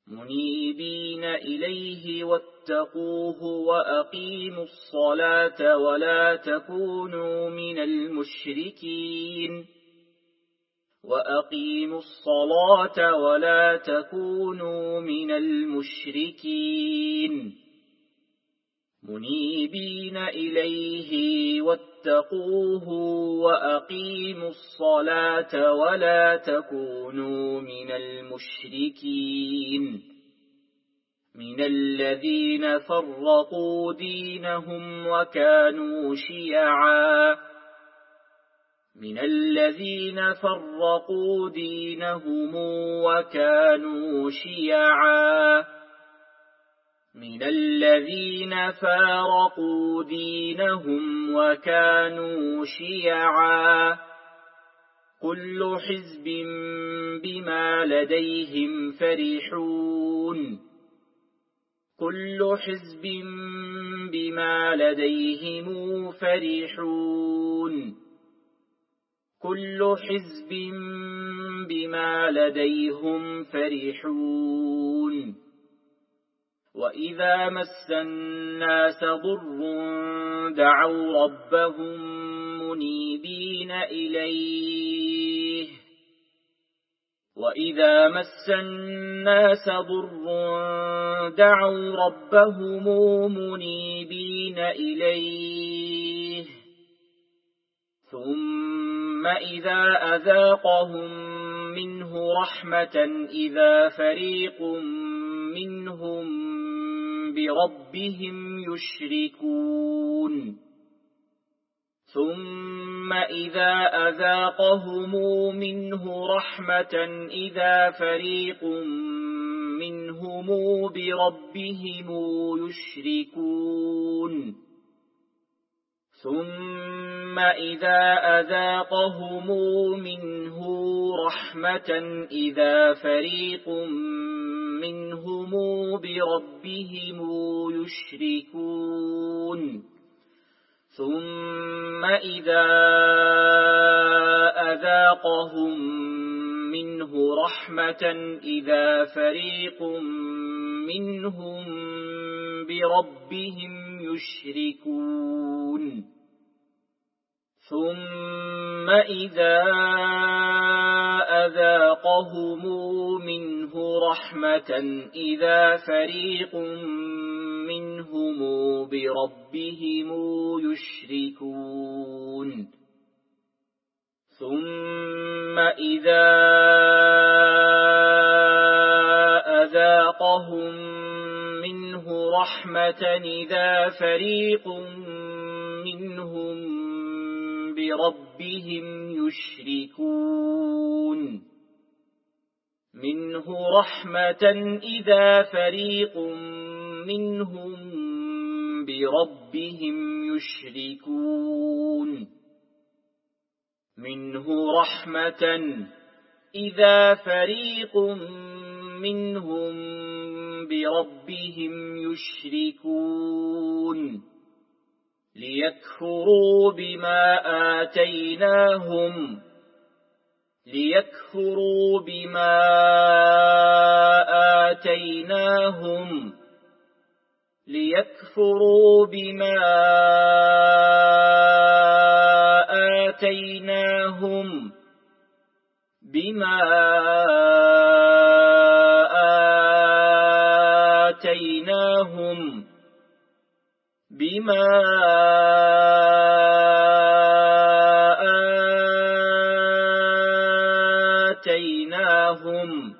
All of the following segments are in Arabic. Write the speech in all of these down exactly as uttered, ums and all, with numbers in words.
منيبين إليه واتقوه وأقيموا الصلاة ولا تكونوا من المشركين وأقيموا الصلاة ولا تكونوا من المشركين منيبين إليه واتقوه وأقيموا الصلاة ولا تكونوا من المشركين من الذين فرقوا دينهم وكانوا شيعا من الذين فرقوا دينهم وكانوا شيعا من الذين فارقوا دينهم وكانوا شيعا كل حزب بما لديهم فرحون كل حزب بما لديهم فرحون كل حزب بما لديهم فرحون وإذا مس الناس ضر دعوا ربهم منيبين إليه وإذا مس الناس ضر دعوا ربهم منيبين إليه ثم إذا أذاقهم منه رحمة إذا فريق منهم بربهم يشركون ثم إذا أذاقهم منه رحمة إذا فريق منهم بربهم يشركون ثم إذا أذاقهم منه رحمة إذا فريق منهم بربهم يشركون ثم إذا أذاقهم منه رحمة إذا فريق منهم بربهم يشركون ثم إذا أذاقهم منه رحمة إذا فريق منهم بربهم يشركون ثم إذا أذاقهم منه رحمة إذا فريق منهم بربهم يشركون منه رحمة إذا فريق منهم بربهم يشركون منه رحمة إذا فريق منهم بربهم يشركون ليكفروا بما آتيناهم ليكفروا بما آتيناهم ليكفروا بما آتيناهم بما آتيناهم بما آتيناهم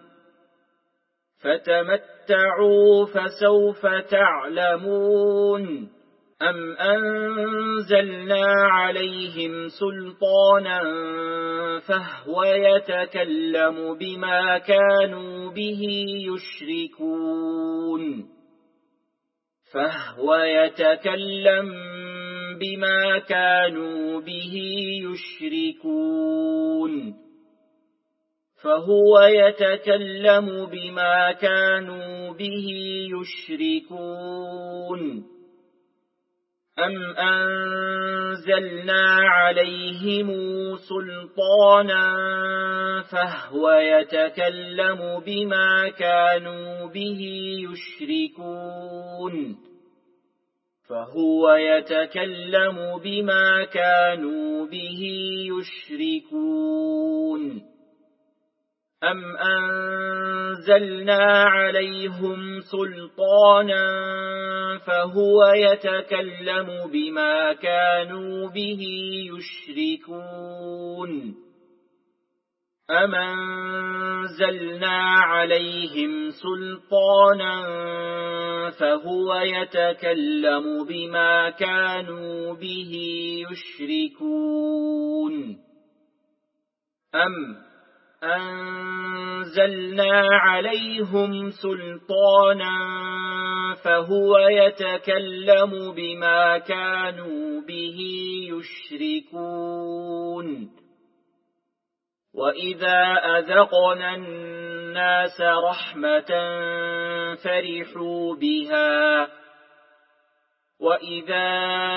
فتمتعوا فسوف تعلمون أم أنزلنا عليهم سلطانا فهو يتكلم بما كانوا به يشركون فهو يتكلم بما كانوا به يشركون فهو يتكلم بما كانوا به يشركون أم أنزلنا عليهم سلطانا فهو يتكلم بما كانوا به يشركون فهو يتكلم بما كانوا به يشركون أم أنزلنا عليهم سلطانا فهو يتكلم بما كانوا به يشركون أم أنزلنا عليهم سلطانا فهو يتكلم بما كانوا به يشركون أم أنزلنا عليهم سلطانا فهو يتكلم بما كانوا به يشركون وإذا أذقنا الناس رحمة فرحوا بها وإذا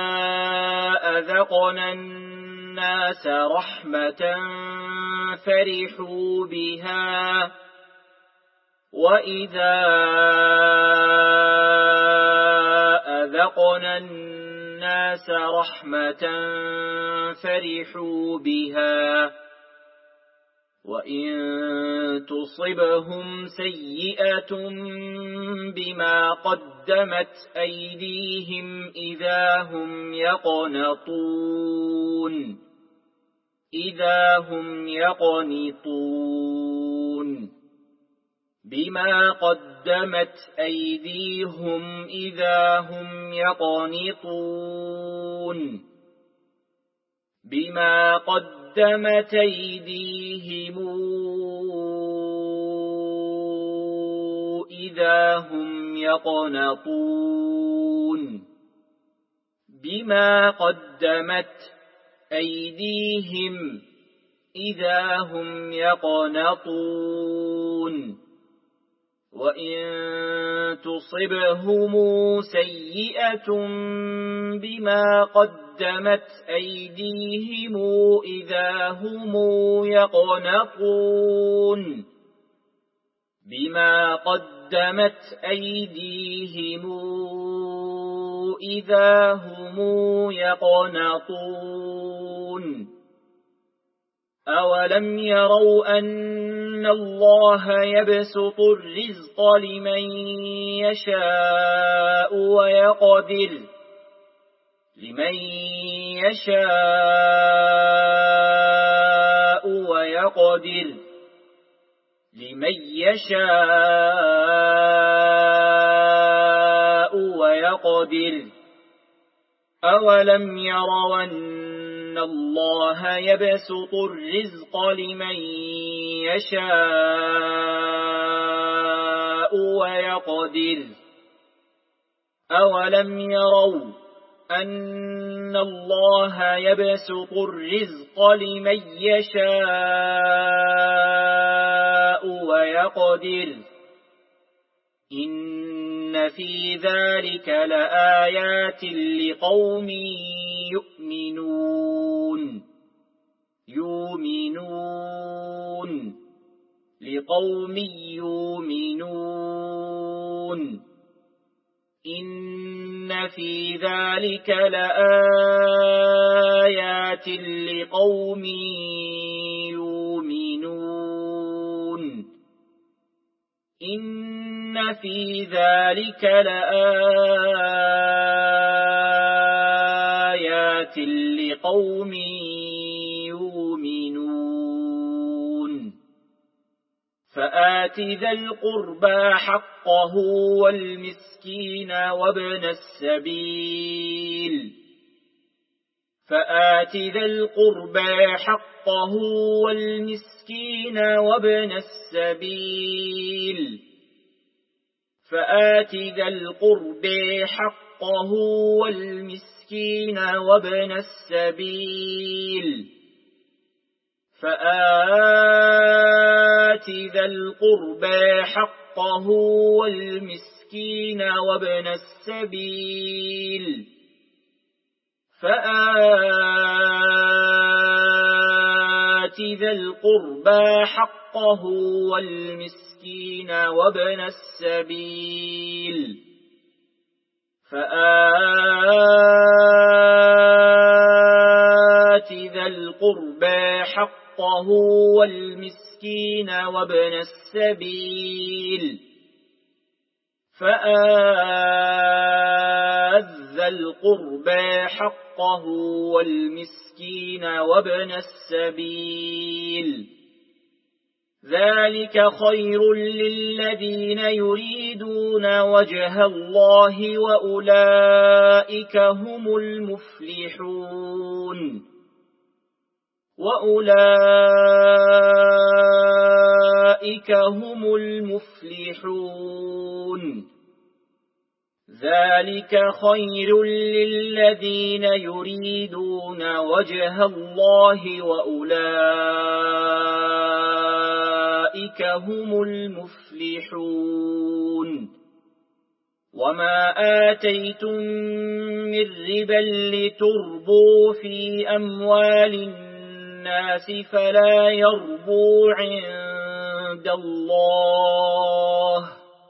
أذقنا الناس رحمة فرحوا بها وإذا أذقنا الناس رحمة فرحوا بها وإن تصبهم سيئة بما قدمت أيديهم إذا هم يقنطون إذا هم يقنطون بما قدمت أيديهم إذا هم يقنطون بما قدمت أيديهم إذا هم يقنطون بما قدمت أيديهم إذا هم يقنطون وإن تصبهم سيئة بما قدمت أيديهم إذا هم يقنطون بما قدمت أيديهم إذا هم يقنطون أولم يروا أن الله يبسط الرزق لمن يشاء ويقدر لمن يشاء ويقدر لمن يشاء ويقدر أولم يروا أن الله يبسط الرزق لمن يشاء ويقدر أولم يروا أن الله يبسط الرزق لمن يشاء ويقدر إن في ذلك لآيات لقوم يؤمنون يؤمنون لقوم يؤمنون إن في ذلك لآيات لقوم يؤمنون إن في ذلك لآيات لقوم يؤمنون فآت ذا القربى حقه والمسكين وابن السبيل فآت ذا القربى حقه والمسكين وابن السبيل فآت ذا القربى حقه والمسكين وابن السبيل فآت ذا القربى حقه والمسكين وابن السبيل فآت ذا القربى حقه والمسكين وابن السبيل فآت ذا القربى حقه والمسكين وابن السبيل فآت ذا القربى حقه والمسكين وابن السبيل ذلك خير للذين يريدون وجه الله وأولئك هم المفلحون وأولئك هم المفلحون ذلك خير للذين يريدون وجه الله وأولئك هم المفلحون وما آتيتم من ربا لتربوا في أموال الناس فلا يربو عند الله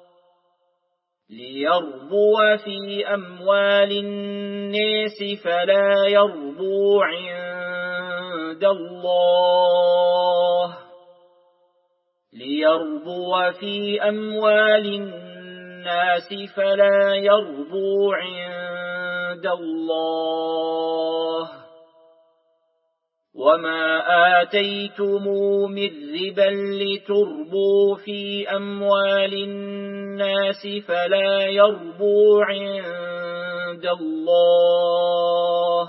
ليربو في أموال الناس فلا يربو عند الله ليربو في أموال الناس فلا يربو عند الله وما آتيتم من ربا لتربوا في أموال الناس فلا يربو عند الله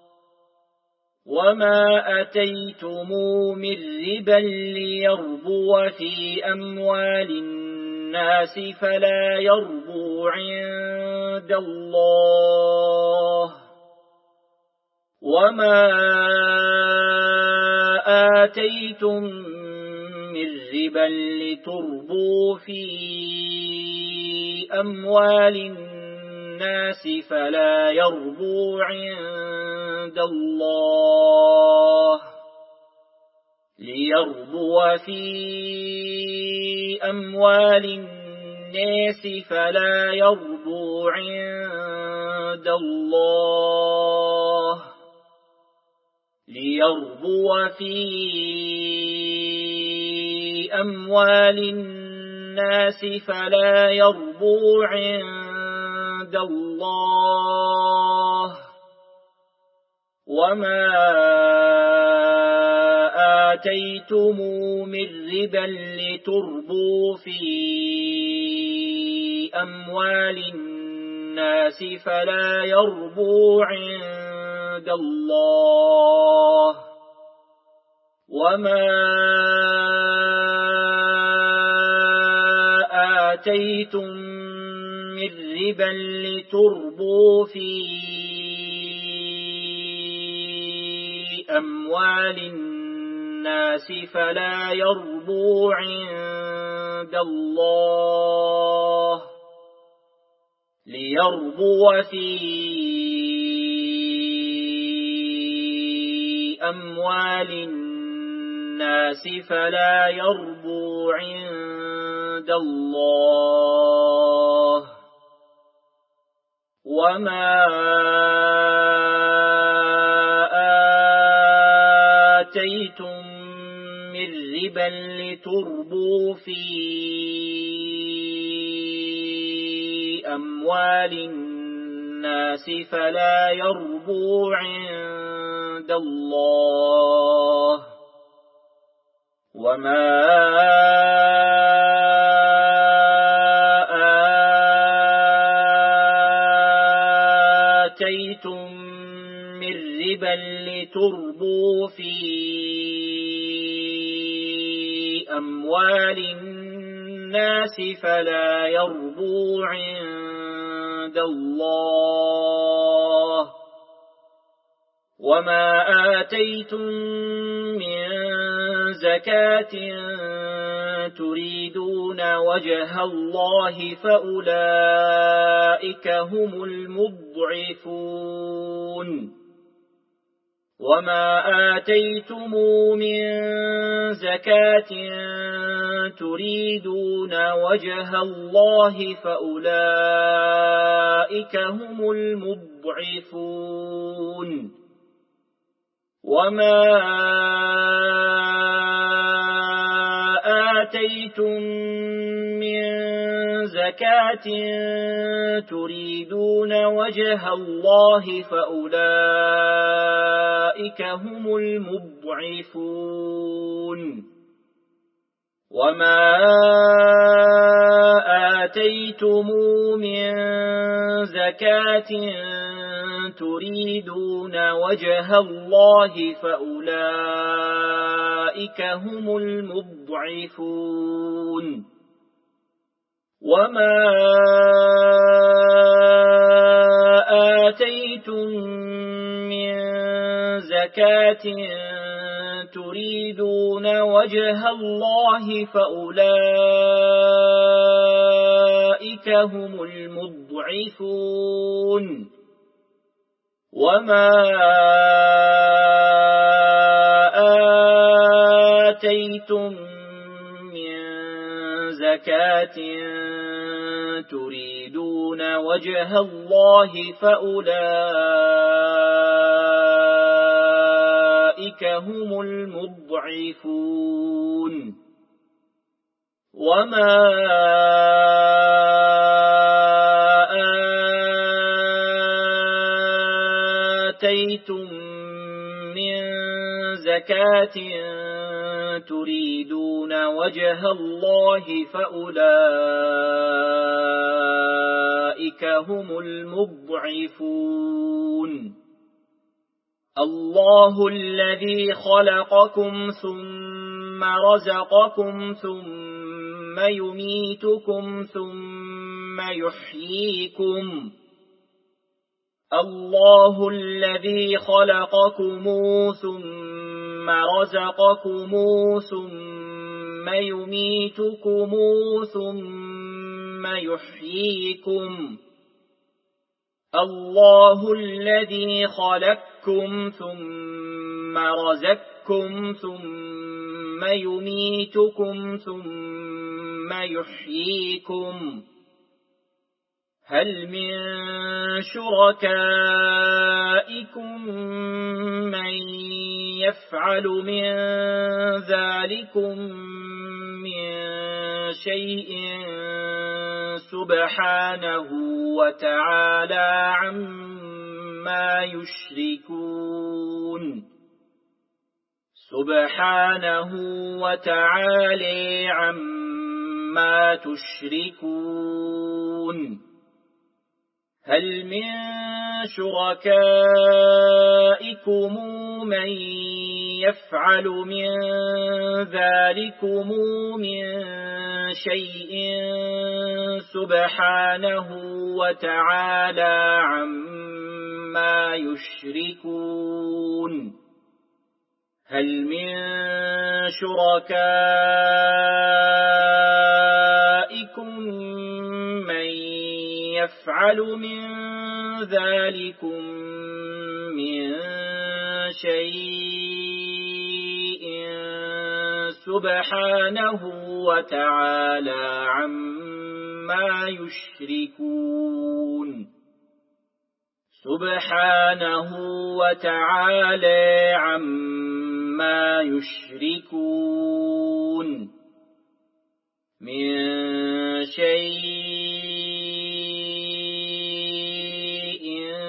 وما أتيتم من ربا ليربو في أموال الناس فلا يربو عند الله وما آتيتم من ربا لتربوا في أموال الناس فلا يربو عند الله ليربو في أموال الناس فلا يربو عند الله ليربو في أموال الناس فلا يربو عند الله وما آتيتم من ربا لتربوا في أموال الناس فلا يربو عند الله وما آتيتم من ربا لتربوا في أموال الناس فلا يربو عند الله ليربو في أموال الناس فلا يربو عند الله وما آتيتم من ربا لتربوا في أموال الناس فلا يربو عند الله وما آتيتم من ربا لتربوا في أموال الناس فلا يربو عند الله وما آتيتم من زكاة تريدون وجه الله فأولئك هم المضعفون وما آتيتم من زكاة تريدون وجه الله فأولئك هم المضعفون وما آتيتم من زكاة تريدون وجه الله فأولئك هم المضعفون وما آتيتم من زكاة تريدون وجه الله فأولئك هم المضعفون وما آتيتم من زكاة تريدون وجه الله فأولئك هم المضعفون وما آتيتم من زكاة تريدون وجه الله فأولئك هم المضعفون وما آتيتم من زكاة تريدون وجه الله فأولئك هم المضعفون الله الذي خلقكم ثم رزقكم ثم يميتكم ثم يحييكم الله الذي خلقكم ثم رزقكم ثم يميتكم ثم يحييكم الله الذي خلقكم ثم رزقكم ثم يميتكم ثم يحييكم هل من شركائكم من يفعل من ذلكم من شيء سبحانه وتعالى عما يشركون سبحانه وتعالى عما تشركون هل من شركائكم من يفعل من ذلكم من شيء سبحانه وتعالى عما يشركون هل من شركائكم من يفعل من ذلكم من شيء سبحانه وتعالى عما يشركون سبحانه وتعالى عما يشركون من شيء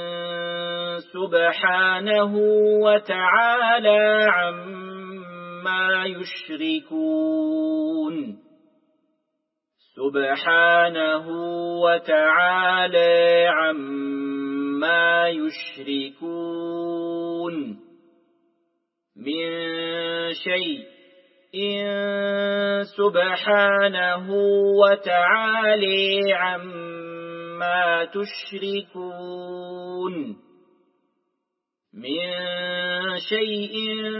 سبحانه وتعالى عما يشركون سبحانه وتعالى عما يشركون من شيء سبحانه وتعالى عما تشركون من شيء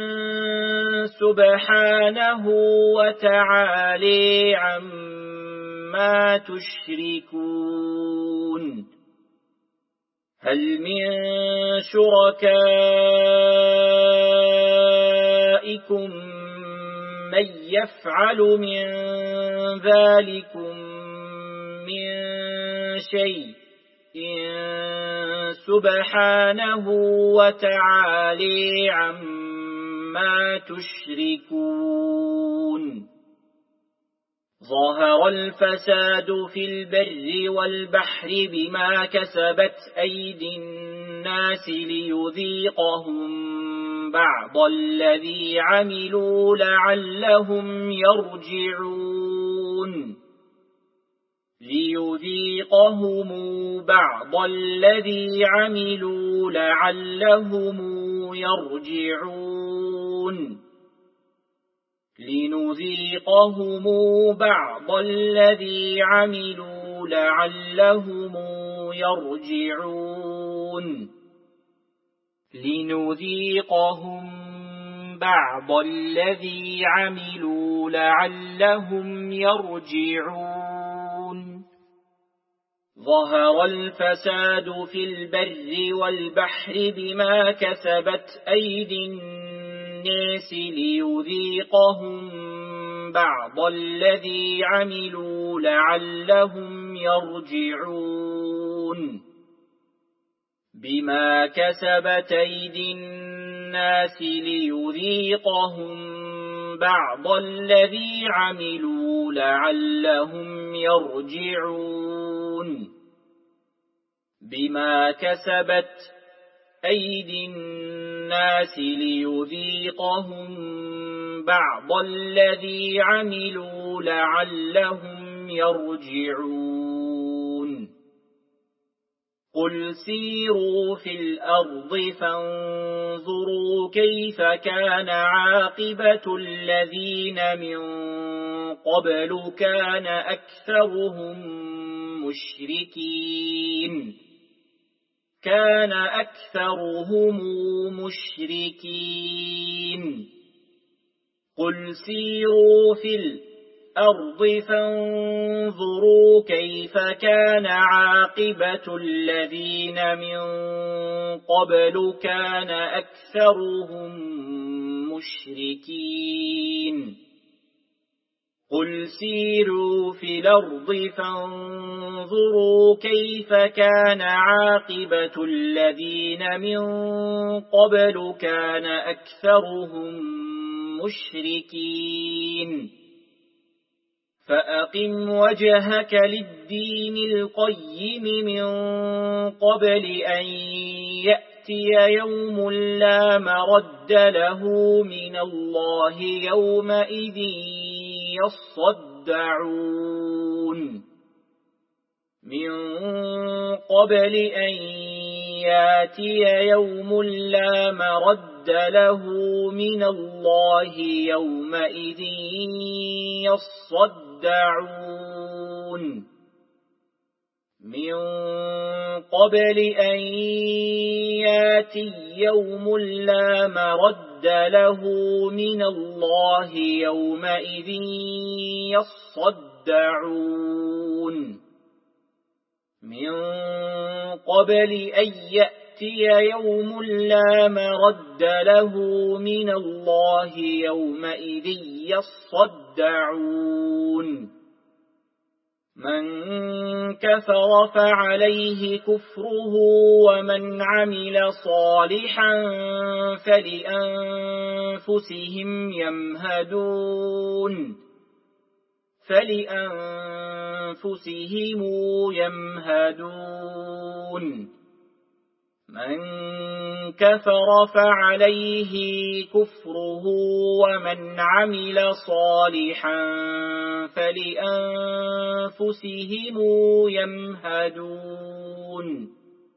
سبحانه وتعالى عما تشركون هل من شركائكم من يفعل من ذلكم من شيء سبحانه وتعالى عما تشركون ظهر الفساد في البر والبحر بما كسبت أيدي الناس ليذيقهم بعض الذي عملوا لعلهم يرجعون ليذيقهم بعض الذي عملوا لعلهم يرجعون لنذيقهم بعض الذي عملوا لعلهم يرجعون لنذيقهم بعض الذي عملوا لعلهم يرجعون ظهر الفساد في البر والبحر بما كسبت أيدي الناس ليذيقهم بعض الذي عملوا لعلهم يرجعون بما كسبت أيدي الناس ليذيقهم بعض الذي عملوا لعلهم يرجعون بما كسبت أيدي الناس ليذيقهم بعض الذي عملوا لعلهم يرجعون قل سيروا في الأرض فانظروا كيف كان عاقبة الذين من قبل كان أكثرهم مشركين كان أكثرهم مشركين قل سيروا في الأرض فانظروا كيف كان عاقبة الذين من قبل كان أكثرهم مشركين قل سيروا في الأرض فانظروا كيف كان عاقبة الذين من قبل كان أكثرهم مشركين فأقم وجهك للدين القيم من قبل أن يأتي يوم لا مرد له من الله يومئذ يصدعون من قبل أن يأتي يوم لا مرد له من الله يومئذ يصدعون من قبل أن يأتي يوم لا مرد له من الله يومئذ يصدعون من قبل أن يأتي يوم لا مرد له من الله يومئذ يصدعون من كفر فعليه كفره ومن عمل صالحا فلأنفسهم يمهدون فلأنفسهم يمهدون من كفر فعليه كفره ومن عمل صالحا فلأنفسهم يمهدون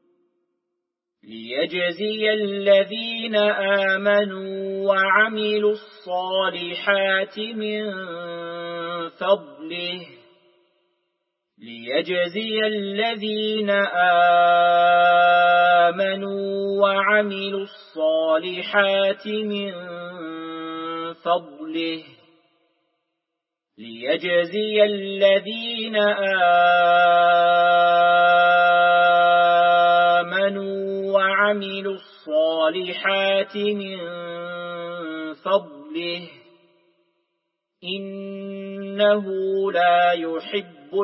ليجزي الذين آمنوا وعملوا الصالحات من فضله ليجزي الذين آمنوا وعملوا الصالحات من فضله ليجزي الذين آمنوا الصالحات من فضله إنه لا يحب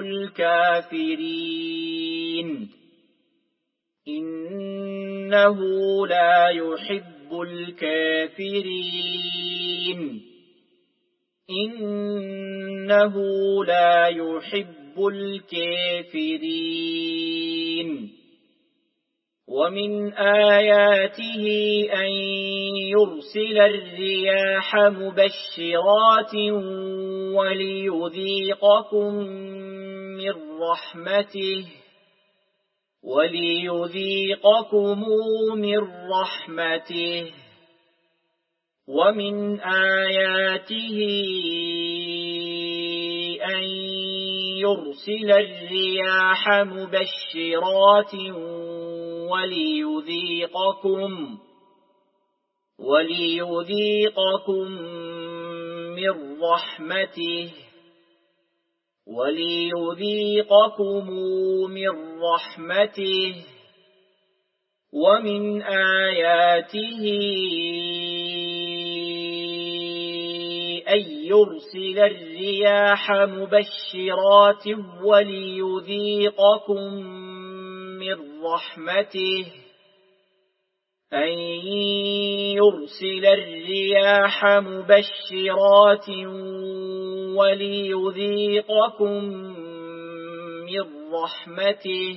الكافرين إنه لا يحب الكافرين إنه لا يحب الكافرين ومن آياته أن يرسل الرياح مبشرات وليذيقكم من رحمته وليذيقكم من رحمته ومن آياته أن يرسل الرياح مبشرات وليذيقكم وليذيقكم من رحمته وليذيقكم من رحمته ومن آياته أن يرسل الرياح مبشرات وليذيقكم من رحمته أن يرسل الرياح مبشرات وليذيقكم من رحمته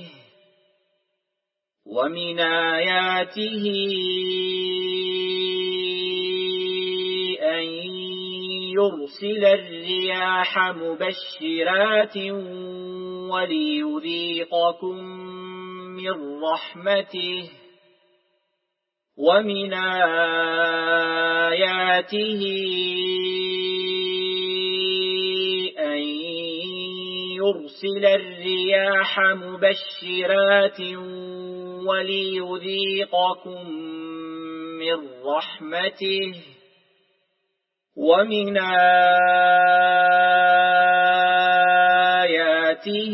ومن آياته أن يرسل الرياح مبشرات وليذيقكم من رحمته ومن آياته أن يرسل الرياح مبشرات وليذيقكم من رحمته ومن آياته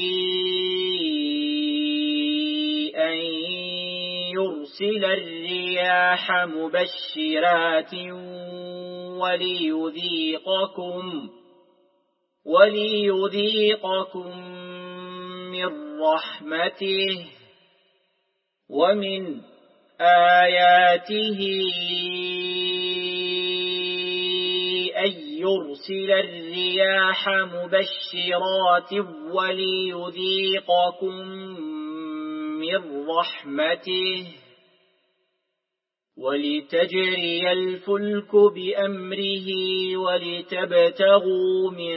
أن يرسل الرياح مبشرات وليذيقكم وليذيقكم من رحمته ومن آياته أن يرسل الرياح مبشرات وليذيقكم من رحمته ولتجري الفلك بأمره ولتبتغوا من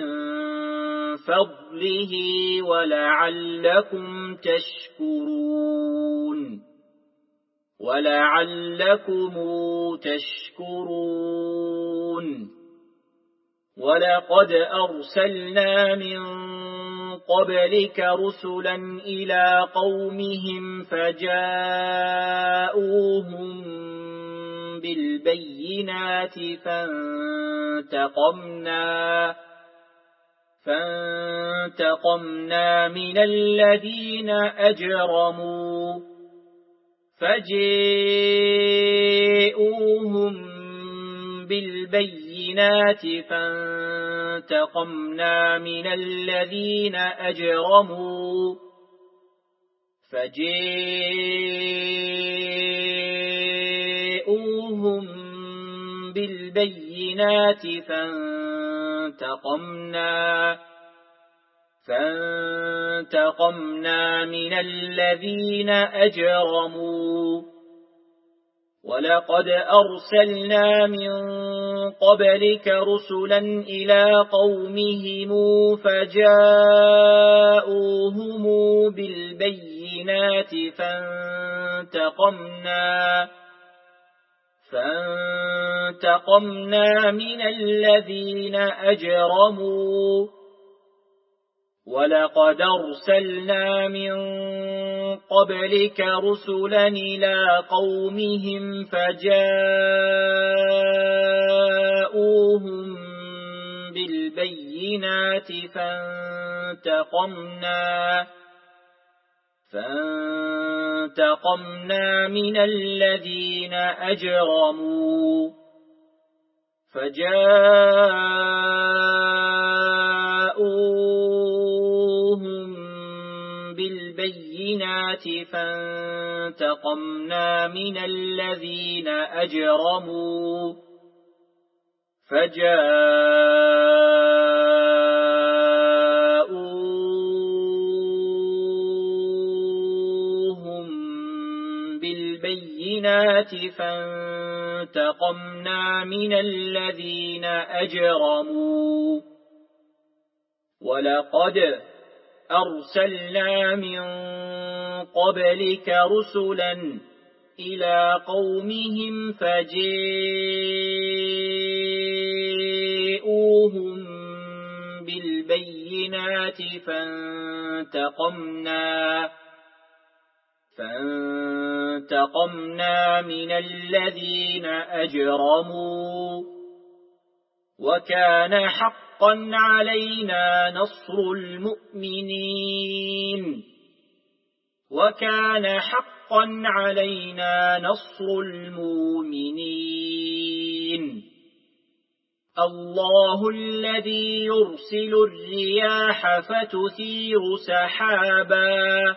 فضله ولعلكم تشكرون ولعلكم تشكرون ولقد أرسلنا من قبلك رسلا إلى قومهم فجاءوهم بالبينات فانتقمنا فانتقمنا من الذين أجرموا فجاءوهم بالبينات فانتقمنا من الذين أجرموا فجاءوهم بالبينات فانتقمنا فانتقمنا من الذين أجرموا ولقد أرسلنا من قبلك رسلا إلى قومهم فجاءوهم بالبينات فانتقمنا فانتقمنا من الذين أجرموا ولقد أرسلنا من قبلك رسلا إلى قومهم فجاءوهم بالبينات فانتقمنا فانتقمنا من الذين أجرموا فجاءوهم بالبينات فانتقمنا من الذين أجرموا فجاءوهم بالبينات فانتقمنا من الذين أجرموا ولقد أرسلنا من قبلك رسلا إلى قومهم فجاءوهم بالبينات فانتقمنا فانتقمنا من الذين أجرموا وكان حقا علينا نصر المؤمنين وكان حقا علينا نصر المؤمنين الله الذي يرسل الرياح فتثير سحابا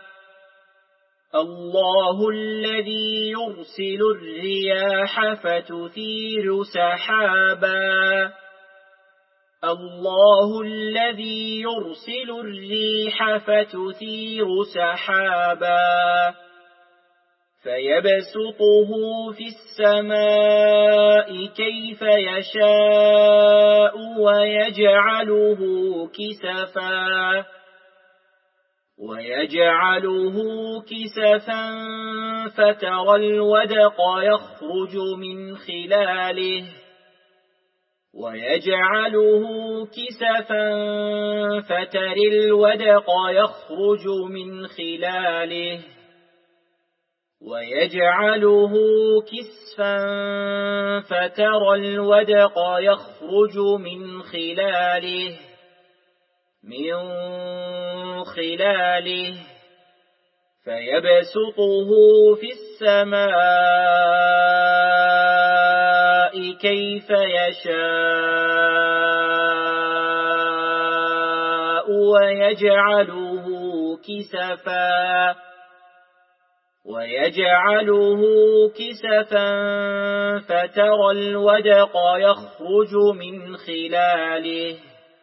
الله الذي يرسل الرياح فتثير سحابا الله الذي يرسل الريح فتثير سحابا فيبسطه في السماء كيف يشاء ويجعله كسفا ويجعله كسفا فترى الودق يخرج من خلاله ويجعله كسفا فترى الودق يخرج من خلاله ويجعله كسفا فترى الودق يخرج من خلاله من خلاله فيبسطه في السماء كيف يشاء ويجعله كسفا ويجعله كسفا فترى الودق يخرج من خلاله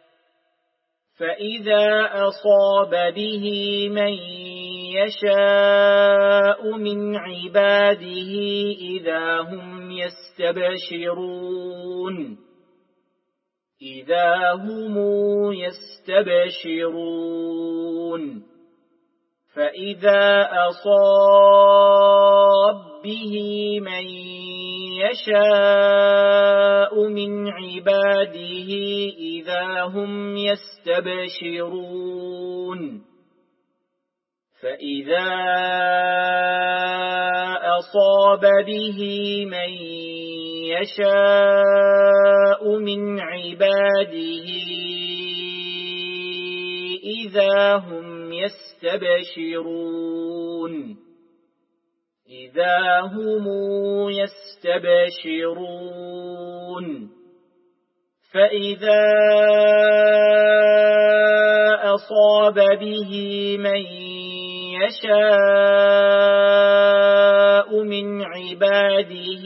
فإذا أصاب به من يشاء من عباده إذا هم يستبشرون إذا هم يستبشرون فإذا أصاب به من يشاء من عباده إذا هم يستبشرون فإذا أصاب به من يشاء من عباده إذا هم يستبشرون إذا هم يستبشرون فإذا أصاب به من يشاء من عباده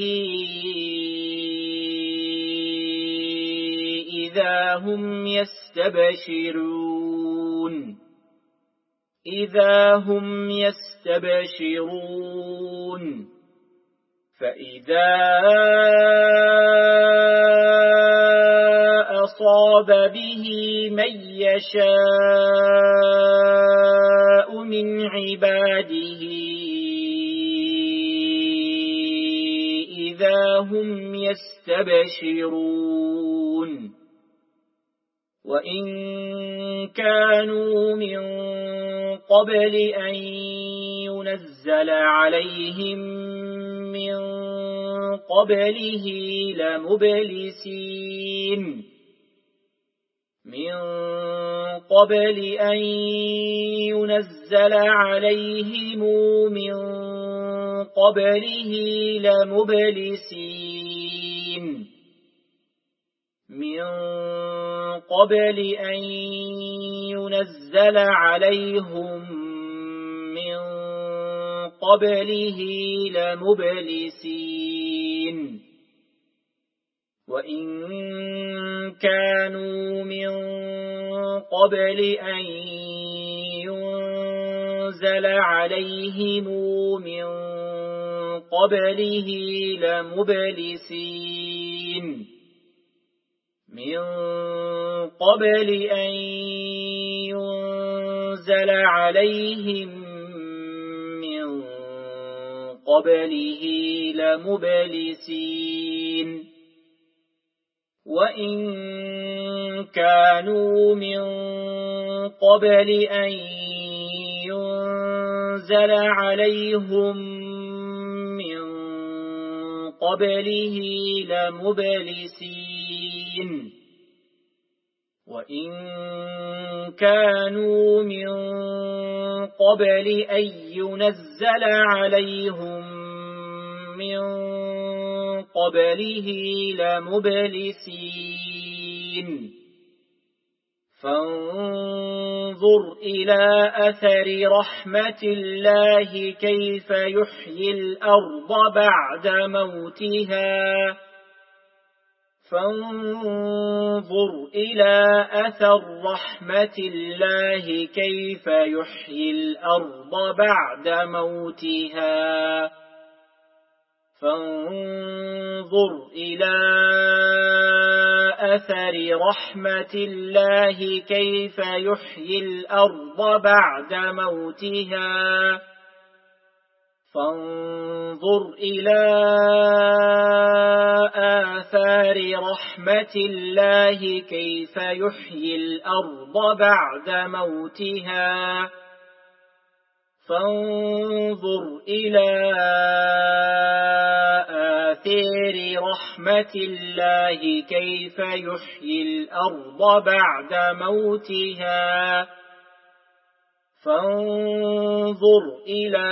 إذا هم يستبشرون إذا هم يستبشرون فإذا أصاب به من يشاء من عباده إذا هم يستبشرون وإن كانوا من قبل أن ينزل عليهم من قبله لمبلسين من قبل أن ينزل عليهم من قبله لمبلسين من قبل أن ينزل عليهم من قبله لمبلسين وإن كانوا من قبل أن ينزل عليهم من قبله لمبلسين من قبل أن ينزل عليهم من قبله لمبلسين وإن كانوا من قبل أن ينزل عليهم من قبله لمبلسين وإن كانوا من قبل أن ينزل عليهم من قبله لمبلسين فانظر إلى أثر رحمة الله كيف يحيي الأرض بعد موتها فانظر إلى أثر رحمة الله كيف يحيي الأرض بعد موتها فانظر إلى أثر رحمة الله كيف يحيي الأرض بعد موتها فانظر إلى آثار رحمة الله كيف يحيي الأرض بعد موتها فانظر إلى آثار رحمة الله كيف يحيي الأرض بعد موتها فانظر إلى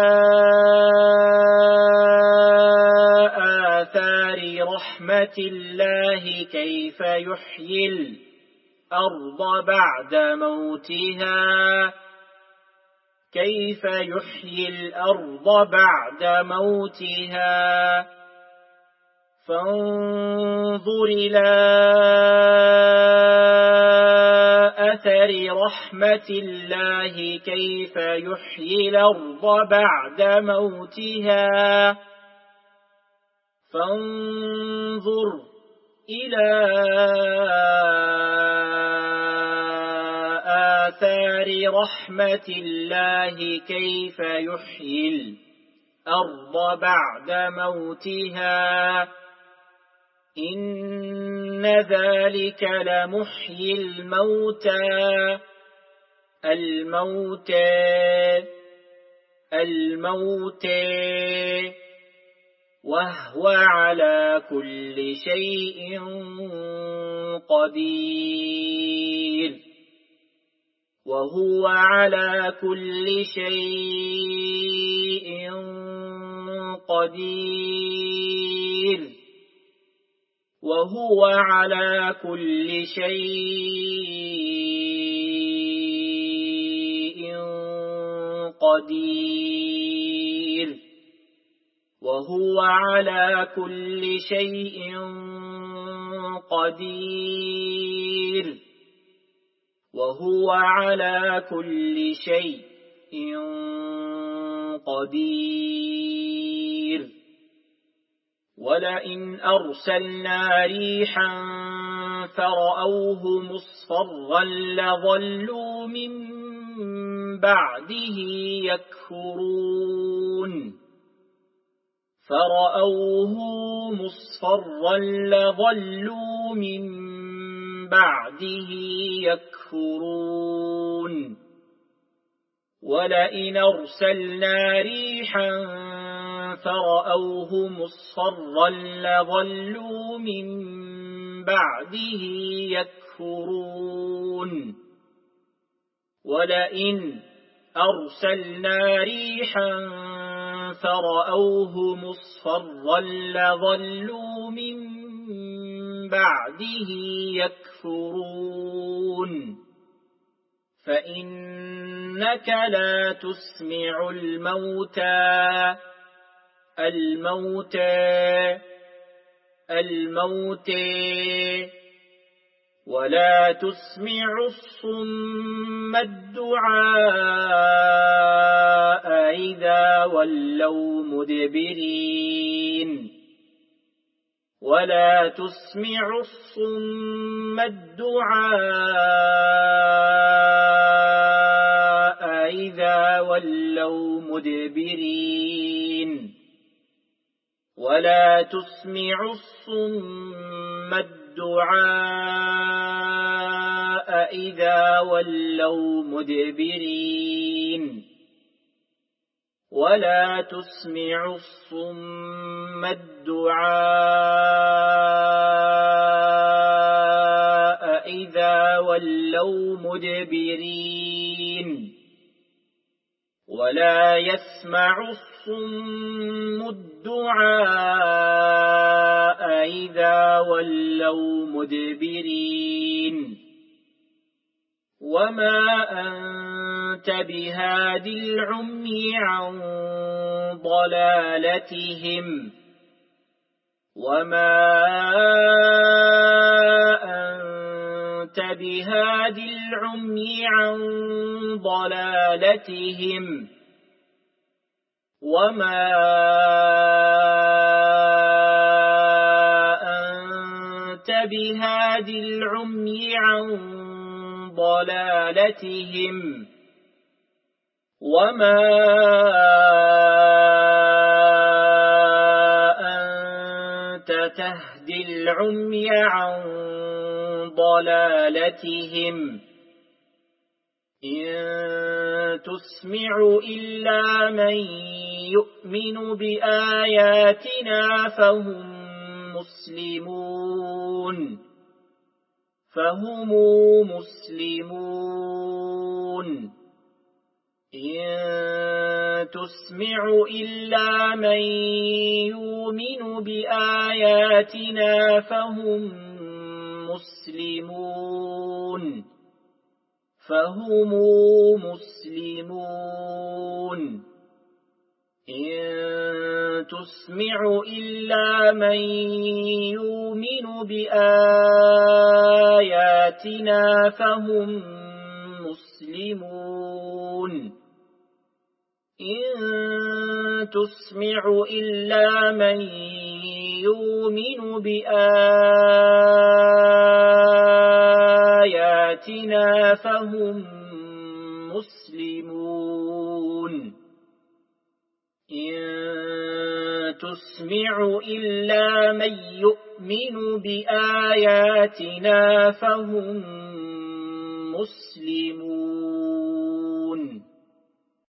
آثار رحمة الله كيف يحيي الأرض بعد موتها كيف يحيي الأرض بعد موتها فانظر إلى أثر رحمة الله كيف يحيي الأرض بعد موتها فانظر إلى آثار رحمة الله كيف يحيي الأرض بعد موتها إن ذلك لمحيي الموتى الموتى الموتى وهو على كل شيء قدير وهو على كل شيء قدير وهو على كل شيء قدير وهو على كل شيء قدير وهو على كل شيء قدير ولئن أرسلنا ريحا فرأوه مصفرا لظلوا من بعده يكفرون فرأوه مصفرا لظلوا من بعده يكفرون ولئن أرسلنا ريحا فرأوه مصفرا لظلوا من بعده يكفرون ولئن أرسلنا ريحا فرأوه مصفرا لظلوا من بعده يكفرون فإنك لا تسمع الموتى الموتى الموتى ولا تسمع الصم الدعاء إذا ولوا مدبرين ولا تسمع الصم الدعاء إذا ولوا مدبرين ولا تسمع الصم الدعاء إذا ولوا مدبرين ولا تسمع الصم الدعاء إذا ولوا مدبرين ولا يسمع الصم الدعاء إذا ولوا مدبرين وما أنت بهاد العمي عن ضلالتهم وما أنت بهاد العمي عن ضلالتهم وما أنت بهاد العمي عن ضلالتهم وما أنت تهدي العمي عن ضلالتهم إن تسمع إلا من يؤمن بآياتنا فهم مسلمون فهم مسلمون إن تسمع إلا من يؤمن بآياتنا فهم مسلمون فهم مسلمون إن تسمع إلا من يؤمن بآياتنا فهم مسلمون إن تسمع إلا من يؤمن بآياتنا فهم مسلمون إن تسمع إلا من يؤمن بآياتنا فهم مسلمون